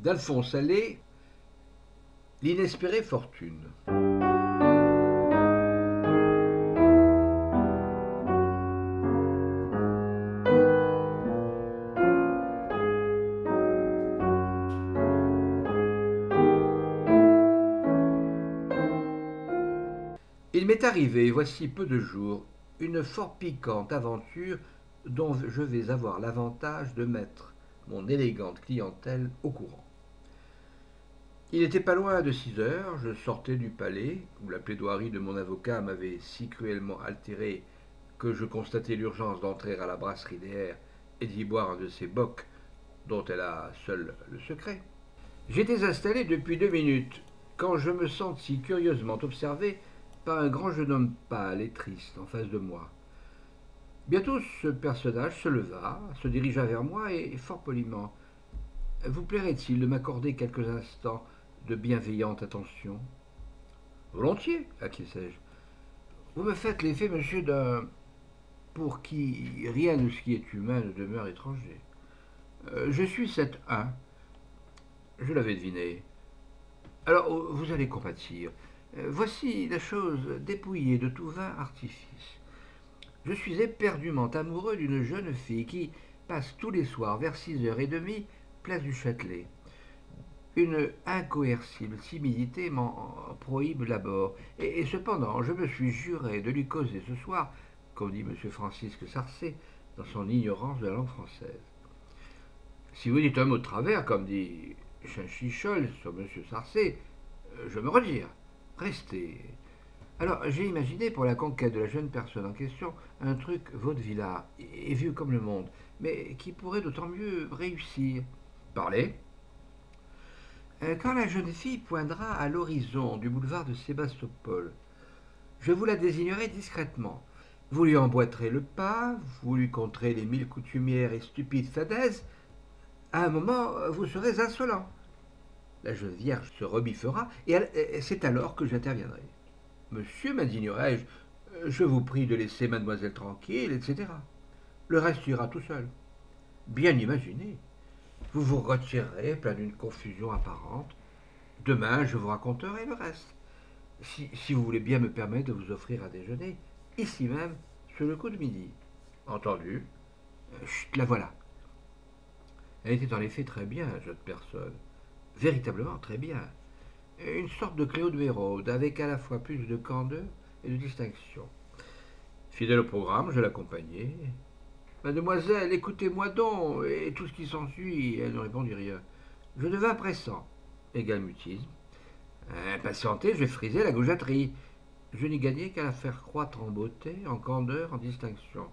d'Alphonse Allais, L'inespérée fortune. Il m'est arrivé, voici peu de jours, une fort piquante aventure dont je vais avoir l'avantage de mettre mon élégante clientèle au courant. Il n'était pas loin de 6 heures, je sortais du palais, où la plaidoirie de mon avocat m'avait si cruellement altéré que je constatai l'urgence d'entrer à la brasserie d'Air et d'y boire un de ces bocs dont elle a seule le secret. J'étais installé depuis 2 minutes, quand je me sentis curieusement observé par un grand jeune homme pâle et triste en face de moi. Bientôt ce personnage se leva, se dirigea vers moi et fort poliment: Vous plairait-il de m'accorder quelques instants de bienveillante attention? Volontiers, acquiesçai-je. Vous me faites l'effet, monsieur, d'un pour qui rien de ce qui est humain ne demeure étranger. Je suis cet un. Je l'avais deviné. Alors, vous allez compatir. Voici la chose dépouillée de tout vain artifice. Je suis éperdument amoureux d'une jeune fille qui passe tous les soirs vers 6h30 place du Châtelet. Une incoercible timidité m'en prohibe l'abord, et cependant je me suis juré de lui causer ce soir, comme dit M. Francisque Sarcey dans son ignorance de la langue française. Si vous dites un mot de travers, comme dit Chinchichol sur M. Sarcey, je me retire. Restez. Alors j'ai imaginé pour la conquête de la jeune personne en question un truc vaudevillard et vieux comme le monde, mais qui pourrait d'autant mieux réussir. Parlez. Quand la jeune fille poindra à l'horizon du boulevard de Sébastopol, je vous la désignerai discrètement. Vous lui emboîterez le pas, vous lui conterez les 1000 coutumières et stupides fadaises. À un moment, vous serez insolent. La jeune vierge se rebiffera, et c'est alors que j'interviendrai. Monsieur, m'indignerai-je, je vous prie de laisser mademoiselle tranquille, etc. Le reste ira tout seul. Bien imaginé. Vous vous retirerez, plein d'une confusion apparente. Demain, je vous raconterai le reste. Si vous voulez bien me permettre de vous offrir à déjeuner, ici même, sur le coup de midi. Entendu. Chut, la voilà. Elle était en effet très bien, jeune personne. Véritablement très bien. Une sorte de Claude Mérode, avec à la fois plus de candeur et de distinction. Fidèle au programme, je l'accompagnai. Mademoiselle, écoutez-moi donc, et tout ce qui s'ensuit, elle ne répondit rien. Je devins pressant. Égal mutisme. Impatienté, je frisai la gaujaterie. Je n'y gagnai qu'à la faire croître en beauté, en candeur, en distinction.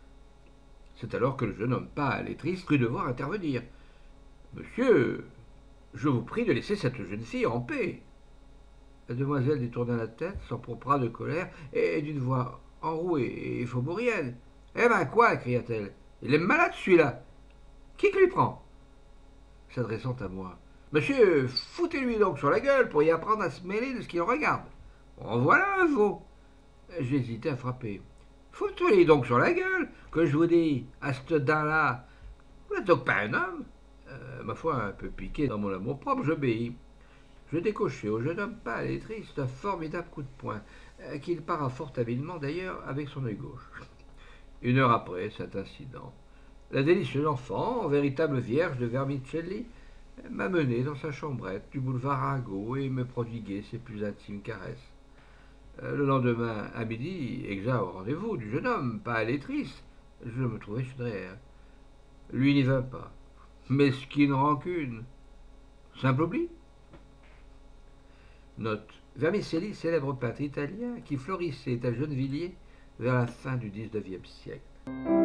C'est alors que le jeune homme pâle et triste crut devoir intervenir. Monsieur, je vous prie de laisser cette jeune fille en paix. La demoiselle détourna la tête, s'empropra de colère, et d'une voix enrouée et faubourienne. Eh ben quoi, cria-t-elle. Il est malade celui-là. Qui lui prend? S'adressant à moi. Monsieur, foutez-lui donc sur la gueule pour y apprendre à se mêler de ce qui le regarde. En voilà un veau. J'hésitais à frapper. Foutez-lui donc sur la gueule, que je vous dis, à ce dain-là. Vous n'êtes donc pas un homme? Ma foi, un peu piqué dans mon amour-propre, j'obéis. Je décochai au jeune homme pâle et triste un formidable coup de poing, qu'il para fort habilement d'ailleurs avec son œil gauche. 1 heure après cet incident, la délicieuse enfant, véritable vierge de Vermicelli, m'a mené dans sa chambrette du boulevard Arago et me prodiguait ses plus intimes caresses. Le lendemain, à midi, exact au rendez-vous du jeune homme, pâle et triste, je me trouvais chez Dreher. Lui n'y vint pas. Mesquine rancune. Simple oubli. Note. Vermicelli, célèbre peintre italien qui florissait à Gennevilliers vers la fin du XIXe siècle.